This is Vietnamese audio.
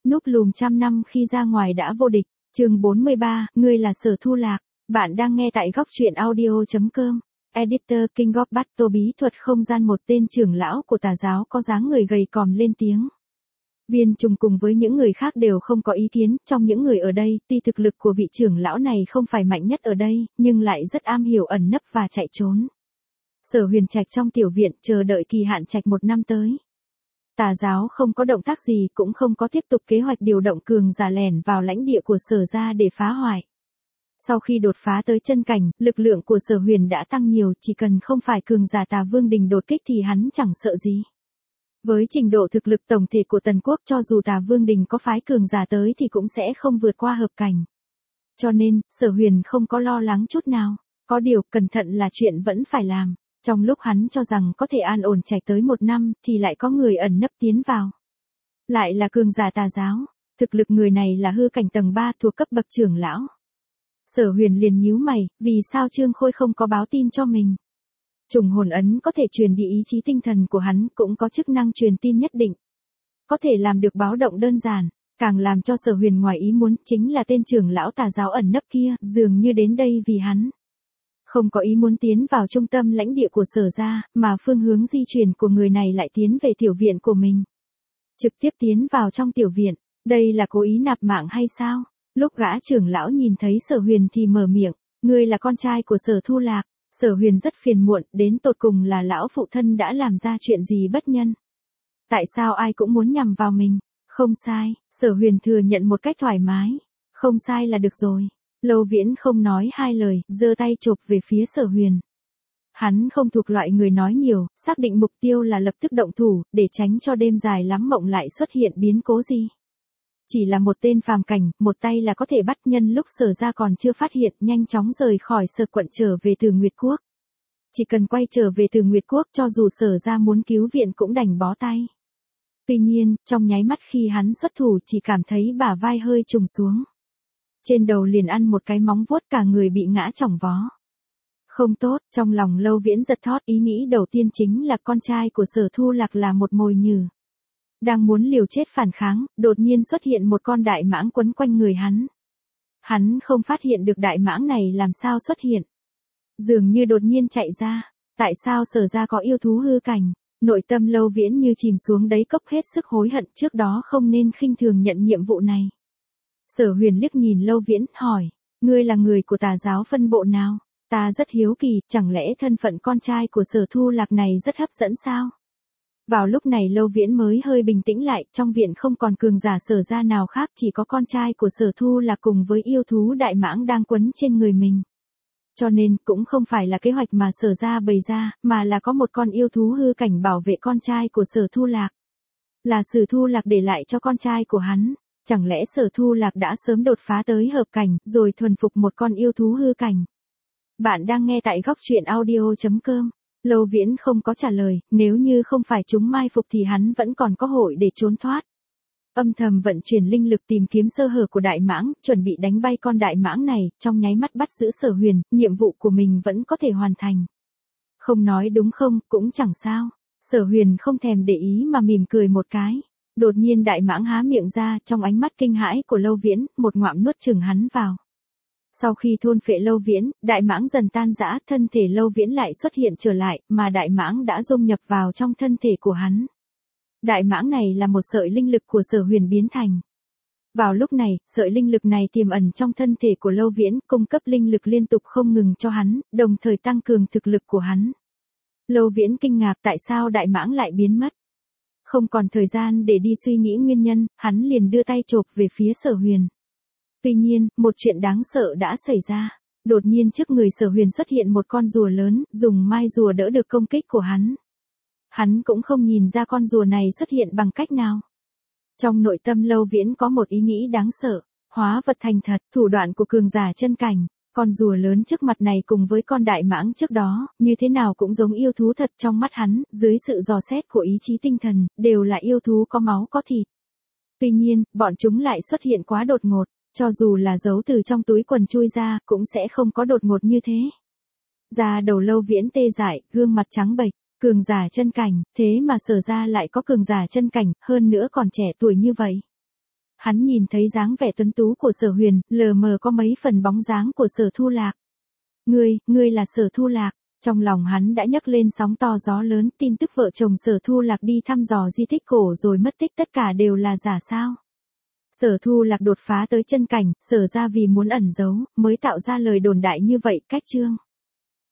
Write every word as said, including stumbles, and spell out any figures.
Núp lùm trăm năm khi ra ngoài đã vô địch. Chương bốn mươi ba, ngươi là Sở Thu Lạc. Bạn đang nghe tại góc truyện audio chấm com. Editor King of Battle bí thuật không gian. Một tên trưởng lão của tà giáo có dáng người gầy còm lên tiếng. Viên Trùng cùng với những người khác đều không có ý kiến. Trong những người ở đây, tuy thực lực của vị trưởng lão này không phải mạnh nhất ở đây, nhưng lại rất am hiểu ẩn nấp và chạy trốn. Sở Huyền trạch trong tiểu viện chờ đợi kỳ hạn trạch một năm tới. Tà giáo không có động tác gì, cũng không có tiếp tục kế hoạch điều động cường giả lẻn vào lãnh địa của Sở gia để phá hoại. Sau khi đột phá tới chân cảnh, lực lượng của Sở Huyền đã tăng nhiều, chỉ cần không phải cường giả Tà Vương Đình đột kích thì hắn chẳng sợ gì. Với trình độ thực lực tổng thể của Tần Quốc, cho dù Tà Vương Đình có phái cường giả tới thì cũng sẽ không vượt qua hợp cảnh. Cho nên, Sở Huyền không có lo lắng chút nào. Có điều, cẩn thận là chuyện vẫn phải làm. Trong lúc hắn cho rằng có thể an ổn trạch tới một năm, thì lại có người ẩn nấp tiến vào. Lại là cường giả tà giáo. Thực lực người này là hư cảnh tầng ba thuộc cấp bậc trưởng lão. Sở Huyền liền nhíu mày, vì sao Trương Khôi không có báo tin cho mình? Trùng hồn ấn có thể truyền đi ý chí tinh thần của hắn, cũng có chức năng truyền tin nhất định. Có thể làm được báo động đơn giản. Càng làm cho Sở Huyền ngoài ý muốn chính là tên trưởng lão tà giáo ẩn nấp kia, dường như đến đây vì hắn. Không có ý muốn tiến vào trung tâm lãnh địa của Sở gia, mà phương hướng di chuyển của người này lại tiến về tiểu viện của mình. Trực tiếp tiến vào trong tiểu viện, đây là cố ý nạp mạng hay sao? Lúc gã trưởng lão nhìn thấy Sở Huyền thì mở miệng, ngươi là con trai của Sở Thu Lạc. Sở Huyền rất phiền muộn, đến tột cùng là lão phụ thân đã làm ra chuyện gì bất nhân? Tại sao ai cũng muốn nhằm vào mình? Không sai, Sở Huyền thừa nhận một cách thoải mái. Không sai là được rồi. Lâu Viễn không nói hai lời, giơ tay chộp về phía Sở Huyền. Hắn không thuộc loại người nói nhiều, xác định mục tiêu là lập tức động thủ, để tránh cho đêm dài lắm mộng lại xuất hiện biến cố gì. Chỉ là một tên phàm cảnh, một tay là có thể bắt. Nhân lúc Sở gia còn chưa phát hiện, nhanh chóng rời khỏi Sở quận trở về Từ Nguyệt Quốc. Chỉ cần quay trở về Từ Nguyệt Quốc, cho dù Sở gia muốn cứu viện cũng đành bó tay. Tuy nhiên, trong nháy mắt khi hắn xuất thủ chỉ cảm thấy bả vai hơi trùng xuống. Trên đầu liền ăn một cái móng vuốt, cả người bị ngã chỏng vó. Không tốt, trong lòng Lâu Viễn giật thót, ý nghĩ đầu tiên chính là con trai của Sở Thu Lạc là một mồi nhử. Đang muốn liều chết phản kháng, đột nhiên xuất hiện một con đại mãng quấn quanh người hắn. Hắn không phát hiện được đại mãng này làm sao xuất hiện. Dường như đột nhiên chạy ra. Tại sao Sở gia có yêu thú hư cảnh? Nội tâm Lâu Viễn như chìm xuống đáy cốc, hết sức hối hận trước đó không nên khinh thường nhận nhiệm vụ này. Sở Huyền liếc nhìn Lâu Viễn, hỏi, ngươi là người của tà giáo phân bộ nào? Ta rất hiếu kỳ, chẳng lẽ thân phận con trai của Sở Thu Lạc này rất hấp dẫn sao? Vào lúc này Lâu Viễn mới hơi bình tĩnh lại, trong viện không còn cường giả Sở gia nào khác, chỉ có con trai của Sở Thu Lạc cùng với yêu thú đại mãng đang quấn trên người mình. Cho nên, cũng không phải là kế hoạch mà Sở gia bày ra, mà là có một con yêu thú hư cảnh bảo vệ con trai của Sở Thu Lạc. Là Sở Thu Lạc để lại cho con trai của hắn. Chẳng lẽ Sở Thu Lạc đã sớm đột phá tới hợp cảnh, rồi thuần phục một con yêu thú hư cảnh? Bạn đang nghe tại góc truyện audio chấm com. Lâu Viễn không có trả lời, nếu như không phải chúng mai phục thì hắn vẫn còn có hội để trốn thoát. Âm thầm vận chuyển linh lực tìm kiếm sơ hở của đại mãng, chuẩn bị đánh bay con đại mãng này, trong nháy mắt bắt giữ Sở Huyền, nhiệm vụ của mình vẫn có thể hoàn thành. Không nói đúng không, cũng chẳng sao. Sở Huyền không thèm để ý mà mỉm cười một cái. Đột nhiên đại mãng há miệng ra, trong ánh mắt kinh hãi của Lâu Viễn, một ngoạm nuốt chửng hắn vào. Sau khi thôn phệ Lâu Viễn, đại mãng dần tan rã, thân thể Lâu Viễn lại xuất hiện trở lại, mà đại mãng đã dung nhập vào trong thân thể của hắn. Đại mãng này là một sợi linh lực của Sở Huyền biến thành. Vào lúc này, sợi linh lực này tiềm ẩn trong thân thể của Lâu Viễn, cung cấp linh lực liên tục không ngừng cho hắn, đồng thời tăng cường thực lực của hắn. Lâu Viễn kinh ngạc tại sao đại mãng lại biến mất. Không còn thời gian để đi suy nghĩ nguyên nhân, hắn liền đưa tay chộp về phía Sở Huyền. Tuy nhiên, một chuyện đáng sợ đã xảy ra. Đột nhiên trước người Sở Huyền xuất hiện một con rùa lớn, dùng mai rùa đỡ được công kích của hắn. Hắn cũng không nhìn ra con rùa này xuất hiện bằng cách nào. Trong nội tâm Lâu Viễn có một ý nghĩ đáng sợ, hóa vật thành thật, thủ đoạn của cường giả chân cảnh. Con rùa lớn trước mặt này cùng với con đại mãng trước đó, như thế nào cũng giống yêu thú thật trong mắt hắn, dưới sự dò xét của ý chí tinh thần, đều là yêu thú có máu có thịt. Tuy nhiên, bọn chúng lại xuất hiện quá đột ngột, cho dù là giấu từ trong túi quần chui ra, cũng sẽ không có đột ngột như thế. Da đầu Lâu Viễn tê dại, gương mặt trắng bệch, cường giả chân cảnh, thế mà Sở gia lại có cường giả chân cảnh, hơn nữa còn trẻ tuổi như vậy. Hắn nhìn thấy dáng vẻ tuấn tú của Sở Huyền, lờ mờ có mấy phần bóng dáng của Sở Thu Lạc. Ngươi, ngươi là Sở Thu Lạc. Trong lòng hắn đã nhấc lên sóng to gió lớn, tin tức vợ chồng Sở Thu Lạc đi thăm dò di tích cổ rồi mất tích tất cả đều là giả sao. Sở Thu Lạc đột phá tới chân cảnh, Sở ra vì muốn ẩn giấu, mới tạo ra lời đồn đại như vậy, cách chương.